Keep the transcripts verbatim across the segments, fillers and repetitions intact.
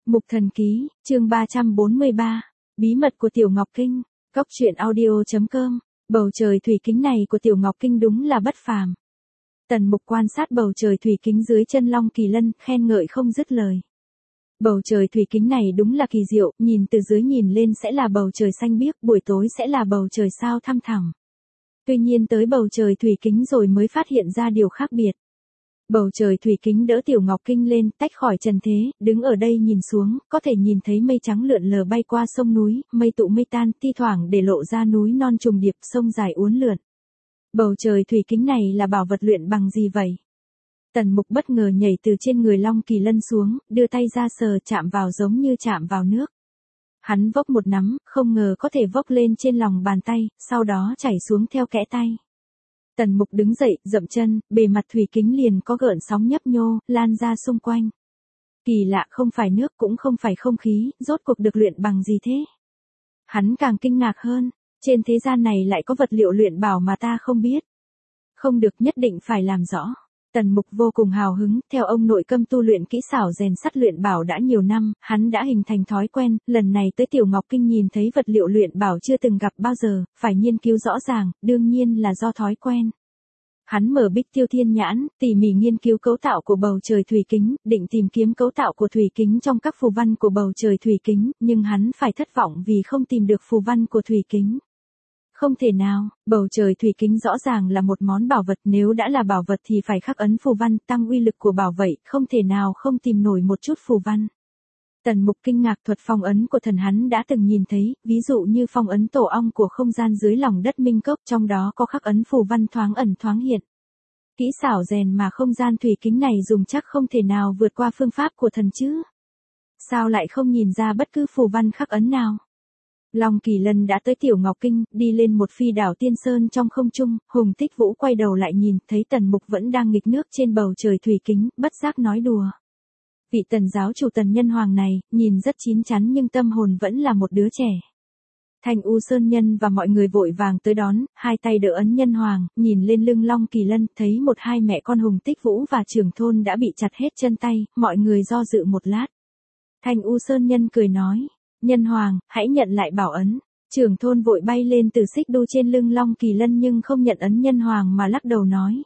Mục Thần Ký, chương ba trăm bốn mươi ba, Bí mật của Tiểu Ngọc Kinh, Cốc truyện audio chấm com. Bầu trời thủy kính này của Tiểu Ngọc Kinh đúng là bất phàm. Tần Mục quan sát bầu trời thủy kính dưới chân Long Kỳ Lân, khen ngợi không dứt lời. Bầu trời thủy kính này đúng là kỳ diệu, nhìn từ dưới nhìn lên sẽ là bầu trời xanh biếc, buổi tối sẽ là bầu trời sao thăm thẳm. Tuy nhiên tới bầu trời thủy kính rồi mới phát hiện ra điều khác biệt. Bầu trời thủy kính đỡ Tiểu Ngọc Kinh lên, tách khỏi trần thế, đứng ở đây nhìn xuống, có thể nhìn thấy mây trắng lượn lờ bay qua sông núi, mây tụ mây tan, thi thoảng để lộ ra núi non trùng điệp, sông dài uốn lượn. Bầu trời thủy kính này là bảo vật luyện bằng gì vậy? Tần Mục bất ngờ nhảy từ trên người Long Kỳ Lân xuống, đưa tay ra sờ, chạm vào giống như chạm vào nước. Hắn vốc một nắm, không ngờ có thể vốc lên trên lòng bàn tay, sau đó chảy xuống theo kẽ tay. Tần Mục đứng dậy, dậm chân, bề mặt thủy kính liền có gợn sóng nhấp nhô, lan ra xung quanh. Kỳ lạ, không phải nước cũng không phải không khí, rốt cuộc được luyện bằng gì thế? Hắn càng kinh ngạc hơn, trên thế gian này lại có vật liệu luyện bảo mà ta không biết. Không được, nhất định phải làm rõ. Tần Mục vô cùng hào hứng, theo ông nội Câm tu luyện kỹ xảo rèn sắt luyện bảo đã nhiều năm, hắn đã hình thành thói quen, lần này tới Tiểu Ngọc Kinh nhìn thấy vật liệu luyện bảo chưa từng gặp bao giờ, phải nghiên cứu rõ ràng, đương nhiên là do thói quen. Hắn mở Bích Tiêu Thiên Nhãn, tỉ mỉ nghiên cứu cấu tạo của bầu trời thủy kính, định tìm kiếm cấu tạo của thủy kính trong các phù văn của bầu trời thủy kính, nhưng hắn phải thất vọng vì không tìm được phù văn của thủy kính. Không thể nào, bầu trời thủy kính rõ ràng là một món bảo vật, nếu đã là bảo vật thì phải khắc ấn phù văn, tăng uy lực của bảo vậy, không thể nào không tìm nổi một chút phù văn. Tần Mục kinh ngạc, thuật phong ấn của thần hắn đã từng nhìn thấy, ví dụ như phong ấn tổ ong của không gian dưới lòng đất Minh Cốc, trong đó có khắc ấn phù văn thoáng ẩn thoáng hiện. Kỹ xảo rèn mà không gian thủy kính này dùng chắc không thể nào vượt qua phương pháp của thần chứ. Sao lại không nhìn ra bất cứ phù văn khắc ấn nào? Long Kỳ Lân đã tới Tiểu Ngọc Kinh, đi lên một phi đảo tiên sơn trong không trung, Hùng Tích Vũ quay đầu lại nhìn, thấy Tần Mục vẫn đang nghịch nước trên bầu trời thủy kính, bất giác nói đùa. Vị Tần giáo chủ Tần Nhân Hoàng này, nhìn rất chín chắn nhưng tâm hồn vẫn là một đứa trẻ. Thanh U Sơn Nhân và mọi người vội vàng tới đón, hai tay đỡ ấn Nhân Hoàng, nhìn lên lưng Long Kỳ Lân, thấy một hai mẹ con Hùng Tích Vũ và Trưởng Thôn đã bị chặt hết chân tay, mọi người do dự một lát. Thanh U Sơn Nhân cười nói, Nhân Hoàng, hãy nhận lại bảo ấn. Trưởng Thôn vội bay lên từ xích đu trên lưng Long Kỳ Lân nhưng không nhận ấn Nhân Hoàng mà lắc đầu nói.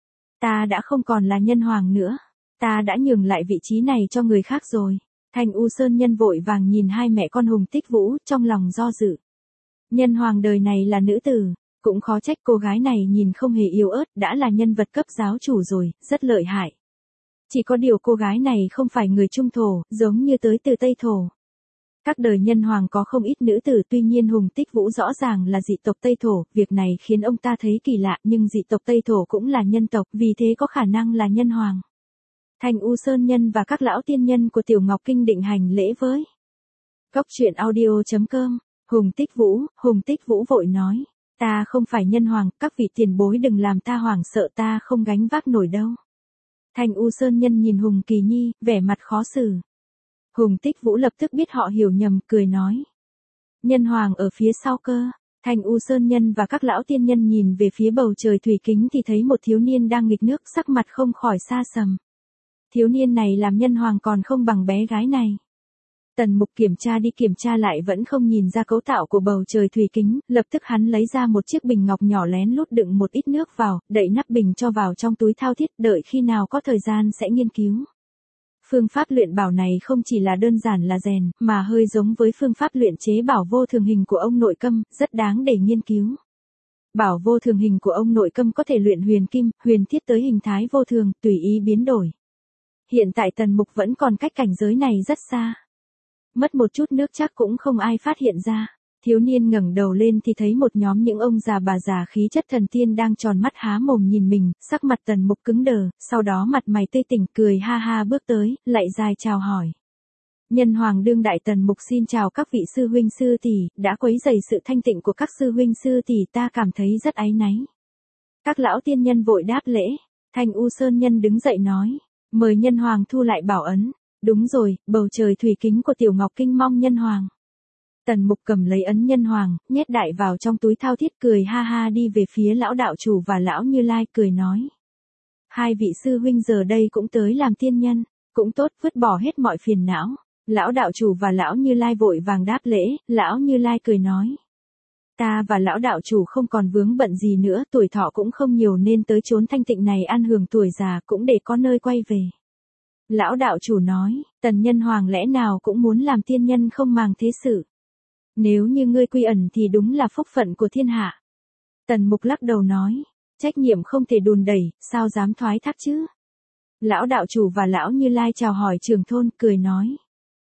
Ta đã không còn là Nhân Hoàng nữa. Ta đã nhường lại vị trí này cho người khác rồi. Thanh U Sơn Nhân vội vàng nhìn hai mẹ con Hùng Tích Vũ, trong lòng do dự. Nhân Hoàng đời này là nữ tử, cũng khó trách cô gái này nhìn không hề yếu ớt, đã là nhân vật cấp giáo chủ rồi, rất lợi hại. Chỉ có điều cô gái này không phải người Trung Thổ, giống như tới từ Tây Thổ. Các đời Nhân Hoàng có không ít nữ tử, tuy nhiên Hùng Tích Vũ rõ ràng là dị tộc Tây Thổ, việc này khiến ông ta thấy kỳ lạ, nhưng dị tộc Tây Thổ cũng là nhân tộc, vì thế có khả năng là Nhân Hoàng. Thanh U Sơn Nhân và các lão tiên nhân của Tiểu Ngọc Kinh định hành lễ với. Cốc truyện audio chấm com. Hùng Tích Vũ, Hùng Tích Vũ vội nói, ta không phải Nhân Hoàng, các vị tiền bối đừng làm ta hoảng sợ, ta không gánh vác nổi đâu. Thanh U Sơn Nhân nhìn Hùng Kỳ Nhi, vẻ mặt khó xử. Hùng Tích Vũ lập tức biết họ hiểu nhầm, cười nói. Nhân Hoàng ở phía sau cơ. Thanh U Sơn Nhân và các lão tiên nhân nhìn về phía bầu trời thủy kính thì thấy một thiếu niên đang nghịch nước, sắc mặt không khỏi xa sầm. Thiếu niên này làm Nhân Hoàng còn không bằng bé gái này. Tần Mục kiểm tra đi kiểm tra lại vẫn không nhìn ra cấu tạo của bầu trời thủy kính, lập tức hắn lấy ra một chiếc bình ngọc nhỏ lén lút đựng một ít nước vào, đậy nắp bình cho vào trong túi thao thiết, đợi khi nào có thời gian sẽ nghiên cứu. Phương pháp luyện bảo này không chỉ là đơn giản là rèn, mà hơi giống với phương pháp luyện chế bảo vô thường hình của ông nội Câm, rất đáng để nghiên cứu. Bảo vô thường hình của ông nội Câm có thể luyện huyền kim, huyền thiết tới hình thái vô thường, tùy ý biến đổi. Hiện tại Tần Mục vẫn còn cách cảnh giới này rất xa. Mất một chút nước chắc cũng không ai phát hiện ra. Thiếu niên ngẩng đầu lên thì thấy một nhóm những ông già bà già khí chất thần tiên đang tròn mắt há mồm nhìn mình, sắc mặt Tần Mục cứng đờ, sau đó mặt mày tươi tỉnh cười ha ha bước tới, lạy dài chào hỏi. Nhân Hoàng đương đại Tần Mục xin chào các vị sư huynh sư tỷ, đã quấy rầy sự thanh tịnh của các sư huynh sư tỷ, ta cảm thấy rất áy náy. Các lão tiên nhân vội đáp lễ. Thanh U Sơn Nhân đứng dậy nói, mời Nhân Hoàng thu lại bảo ấn. Đúng rồi, bầu trời thủy kính của Tiểu Ngọc Kinh mong Nhân Hoàng. Tần Mục cầm lấy ấn Nhân Hoàng, nhét đại vào trong túi thao thiết, cười ha ha đi về phía lão đạo chủ và lão Như Lai, cười nói. Hai vị sư huynh giờ đây cũng tới làm tiên nhân, cũng tốt, vứt bỏ hết mọi phiền não. Lão đạo chủ và lão Như Lai vội vàng đáp lễ, lão Như Lai cười nói. Ta và lão đạo chủ không còn vướng bận gì nữa, tuổi thọ cũng không nhiều nên tới chốn thanh tịnh này ăn hưởng tuổi già cũng để có nơi quay về. Lão đạo chủ nói, Tần Nhân Hoàng lẽ nào cũng muốn làm tiên nhân không màng thế sự. Nếu như ngươi quy ẩn thì đúng là phúc phận của thiên hạ. Tần Mục lắc đầu nói, trách nhiệm không thể đùn đẩy, sao dám thoái thác chứ. Lão đạo chủ và lão Như Lai chào hỏi Trường Thôn, cười nói.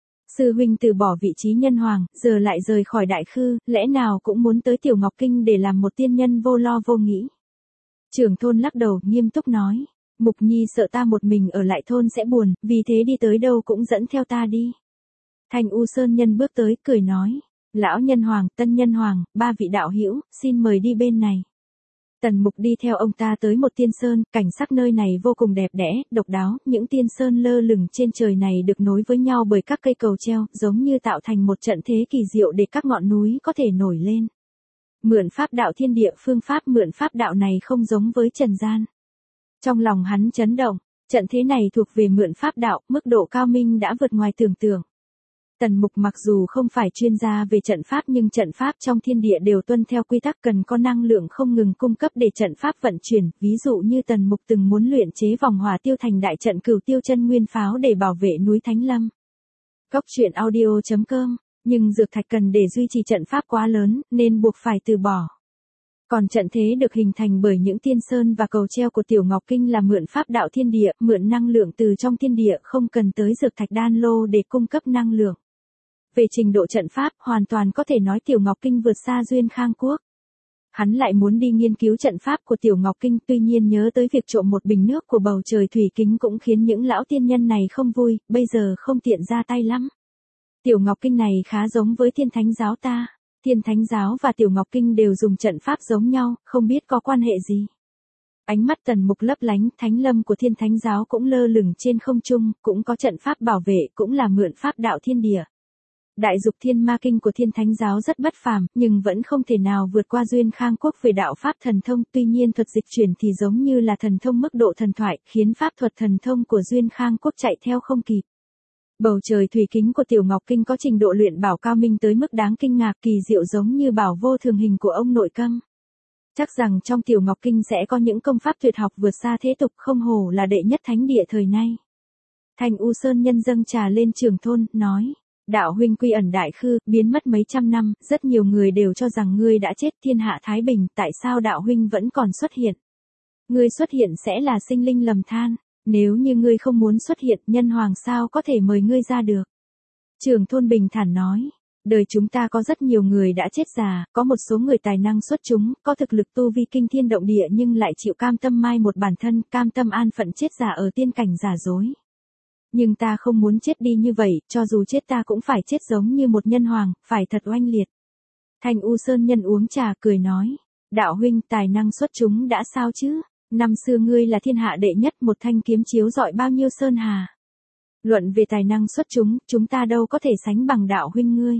Sư huynh từ bỏ vị trí nhân hoàng, giờ lại rời khỏi đại khư, lẽ nào cũng muốn tới Tiểu Ngọc Kinh để làm một tiên nhân vô lo vô nghĩ. Trường Thôn lắc đầu, nghiêm túc nói. Mục Nhi sợ ta một mình ở lại thôn sẽ buồn, vì thế đi tới đâu cũng dẫn theo ta đi. Thanh U Sơn Nhân bước tới, cười nói. Lão Nhân Hoàng, Tân Nhân Hoàng, ba vị đạo hữu, xin mời đi bên này. Tần Mục đi theo ông ta tới một tiên sơn, cảnh sắc nơi này vô cùng đẹp đẽ, độc đáo, những tiên sơn lơ lửng trên trời này được nối với nhau bởi các cây cầu treo, giống như tạo thành một trận thế kỳ diệu để các ngọn núi có thể nổi lên. Mượn pháp đạo thiên địa, phương pháp mượn pháp đạo này không giống với trần gian. Trong lòng hắn chấn động, trận thế này thuộc về mượn pháp đạo, mức độ cao minh đã vượt ngoài tưởng tượng. Tần Mục mặc dù không phải chuyên gia về trận pháp nhưng trận pháp trong thiên địa đều tuân theo quy tắc cần có năng lượng không ngừng cung cấp để trận pháp vận chuyển, ví dụ như Tần Mục từng muốn luyện chế vòng hỏa tiêu thành đại trận Cửu Tiêu Chân Nguyên Pháo để bảo vệ núi Thánh Lâm. Góc truyện audio chấm com, nhưng dược thạch cần để duy trì trận pháp quá lớn nên buộc phải từ bỏ. Còn trận thế được hình thành bởi những tiên sơn và cầu treo của Tiểu Ngọc Kinh là mượn pháp đạo thiên địa, mượn năng lượng từ trong thiên địa, không cần tới dược thạch đan lô để cung cấp năng lượng. Về trình độ trận pháp, hoàn toàn có thể nói Tiểu Ngọc Kinh vượt xa Duyên Khang Quốc. Hắn lại muốn đi nghiên cứu trận pháp của Tiểu Ngọc Kinh, tuy nhiên nhớ tới việc trộm một bình nước của bầu trời thủy kính cũng khiến những lão tiên nhân này không vui, bây giờ không tiện ra tay lắm. Tiểu Ngọc Kinh này khá giống với Thiên Thánh giáo ta. Thiên Thánh giáo và Tiểu Ngọc Kinh đều dùng trận pháp giống nhau, không biết có quan hệ gì. Ánh mắt Tần Mục lấp lánh, Thánh Lâm của Thiên Thánh giáo cũng lơ lửng trên không trung, cũng có trận pháp bảo vệ, cũng là mượn pháp đạo thiên địa. Đại Dục Thiên Ma Kinh của Thiên Thánh giáo rất bất phàm, nhưng vẫn không thể nào vượt qua Duyên Khang Quốc về đạo pháp thần thông, tuy nhiên thuật dịch chuyển thì giống như là thần thông mức độ thần thoại, khiến pháp thuật thần thông của Duyên Khang Quốc chạy theo không kịp. Bầu trời thủy kính của Tiểu Ngọc Kinh có trình độ luyện bảo cao minh tới mức đáng kinh ngạc, kỳ diệu giống như bảo vô thường hình của ông nội Câm. Chắc rằng trong Tiểu Ngọc Kinh sẽ có những công pháp tuyệt học vượt xa thế tục, không hổ là đệ nhất thánh địa thời nay. Thanh U Sơn Nhân dâng trà lên Trường Thôn, nói. Đạo huynh quy ẩn đại khư, biến mất mấy trăm năm, rất nhiều người đều cho rằng ngươi đã chết, thiên hạ thái bình, tại sao đạo huynh vẫn còn xuất hiện? Ngươi xuất hiện sẽ là sinh linh lầm than, nếu như ngươi không muốn xuất hiện, nhân hoàng sao có thể mời ngươi ra được? Trường Thôn bình thản nói, đời chúng ta có rất nhiều người đã chết già, có một số người tài năng xuất chúng, có thực lực tu vi kinh thiên động địa nhưng lại chịu cam tâm mai một bản thân, cam tâm an phận chết già ở tiên cảnh giả dối. Nhưng ta không muốn chết đi như vậy, cho dù chết ta cũng phải chết giống như một nhân hoàng, phải thật oanh liệt. Thanh U Sơn Nhân uống trà cười nói, đạo huynh tài năng xuất chúng đã sao chứ, năm xưa ngươi là thiên hạ đệ nhất, một thanh kiếm chiếu rọi bao nhiêu sơn hà. Luận về tài năng xuất chúng, chúng ta đâu có thể sánh bằng đạo huynh ngươi.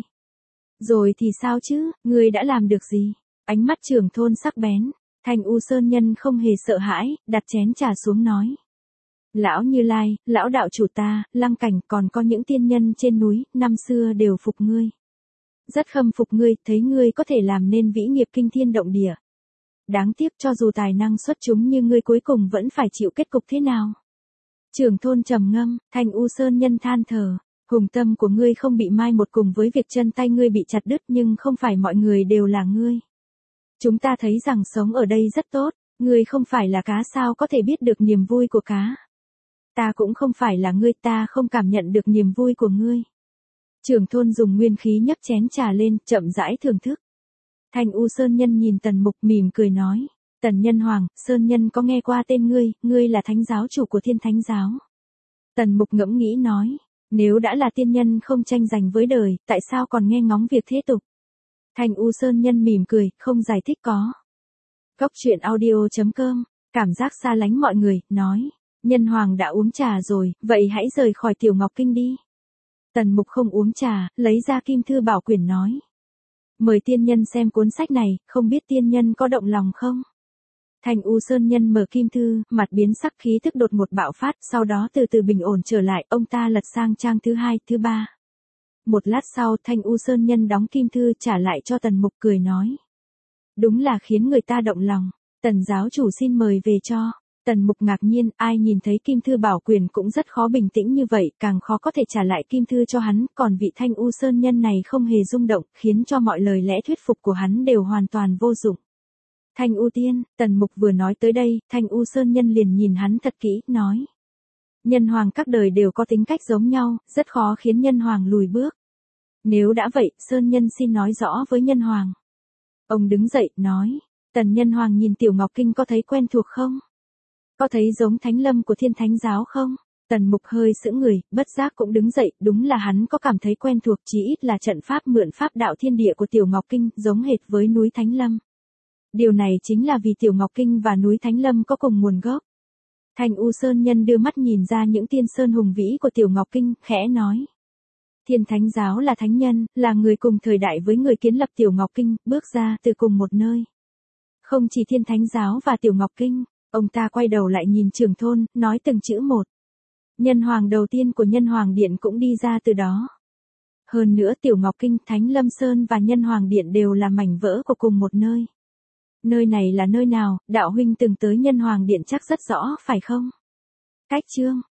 Rồi thì sao chứ, ngươi đã làm được gì? Ánh mắt Trường Thôn sắc bén, Thanh U Sơn Nhân không hề sợ hãi, đặt chén trà xuống nói. Lão Như Lai, lão đạo chủ ta, Lăng Cảnh, còn có những tiên nhân trên núi, năm xưa đều phục ngươi. Rất khâm phục ngươi, thấy ngươi có thể làm nên vĩ nghiệp kinh thiên động địa. Đáng tiếc cho dù tài năng xuất chúng như ngươi cuối cùng vẫn phải chịu kết cục thế nào. Trường Thôn trầm ngâm, Thanh U Sơn Nhân than thở, hùng tâm của ngươi không bị mai một cùng với việc chân tay ngươi bị chặt đứt, nhưng không phải mọi người đều là ngươi. Chúng ta thấy rằng sống ở đây rất tốt, ngươi không phải là cá sao có thể biết được niềm vui của cá. Ta cũng không phải là ngươi, ta không cảm nhận được niềm vui của ngươi. Trường Thôn dùng nguyên khí nhấc chén trà lên, chậm rãi thưởng thức. Thanh U Sơn Nhân nhìn Tần Mục mỉm cười nói, Tần Nhân Hoàng, Sơn Nhân có nghe qua tên ngươi, ngươi là thánh giáo chủ của Thiên Thánh giáo. Tần Mục ngẫm nghĩ nói, nếu đã là tiên nhân không tranh giành với đời, tại sao còn nghe ngóng việc thế tục? Thanh U Sơn Nhân mỉm cười, không giải thích có. Góc truyện audio chấm com, cảm giác xa lánh mọi người, nói. Nhân hoàng đã uống trà rồi, vậy hãy rời khỏi Tiểu Ngọc Kinh đi. Tần Mục không uống trà, lấy ra kim thư bảo quyển nói. Mời tiên nhân xem cuốn sách này, không biết tiên nhân có động lòng không? Thanh U Sơn Nhân mở kim thư, mặt biến sắc, khí tức đột ngột bạo phát, sau đó từ từ bình ổn trở lại, ông ta lật sang trang thứ hai, thứ ba. Một lát sau Thanh U Sơn Nhân đóng kim thư trả lại cho Tần Mục cười nói. Đúng là khiến người ta động lòng, Tần giáo chủ xin mời về cho. Tần Mục ngạc nhiên, ai nhìn thấy kim thư bảo quyền cũng rất khó bình tĩnh như vậy, càng khó có thể trả lại kim thư cho hắn, còn vị Thanh U Sơn Nhân này không hề rung động, khiến cho mọi lời lẽ thuyết phục của hắn đều hoàn toàn vô dụng. Thanh U Tiên, Tần Mục vừa nói tới đây, Thanh U Sơn Nhân liền nhìn hắn thật kỹ, nói. Nhân hoàng các đời đều có tính cách giống nhau, rất khó khiến nhân hoàng lùi bước. Nếu đã vậy, Sơn Nhân xin nói rõ với nhân hoàng. Ông đứng dậy, nói. Tần nhân hoàng nhìn Tiểu Ngọc Kinh có thấy quen thuộc không? Có thấy giống thánh lâm của Thiên Thánh giáo không? Tần Mục hơi sững người, bất giác cũng đứng dậy, đúng là hắn có cảm thấy quen thuộc, chí ít là trận pháp mượn pháp đạo thiên địa của Tiểu Ngọc Kinh, giống hệt với núi Thánh Lâm. Điều này chính là vì Tiểu Ngọc Kinh và núi Thánh Lâm có cùng nguồn gốc. Thanh U Sơn Nhân đưa mắt nhìn ra những tiên sơn hùng vĩ của Tiểu Ngọc Kinh, khẽ nói. Thiên Thánh giáo là thánh nhân, là người cùng thời đại với người kiến lập Tiểu Ngọc Kinh, bước ra từ cùng một nơi. Không chỉ Thiên Thánh giáo và Tiểu Ngọc Kinh, ông ta quay đầu lại nhìn Trưởng Thôn, nói từng chữ một. Nhân hoàng đầu tiên của Nhân Hoàng Điện cũng đi ra từ đó. Hơn nữa Tiểu Ngọc Kinh, Thánh Lâm Sơn và Nhân Hoàng Điện đều là mảnh vỡ của cùng một nơi. Nơi này là nơi nào, đạo huynh từng tới Nhân Hoàng Điện chắc rất rõ, phải không? Cách chương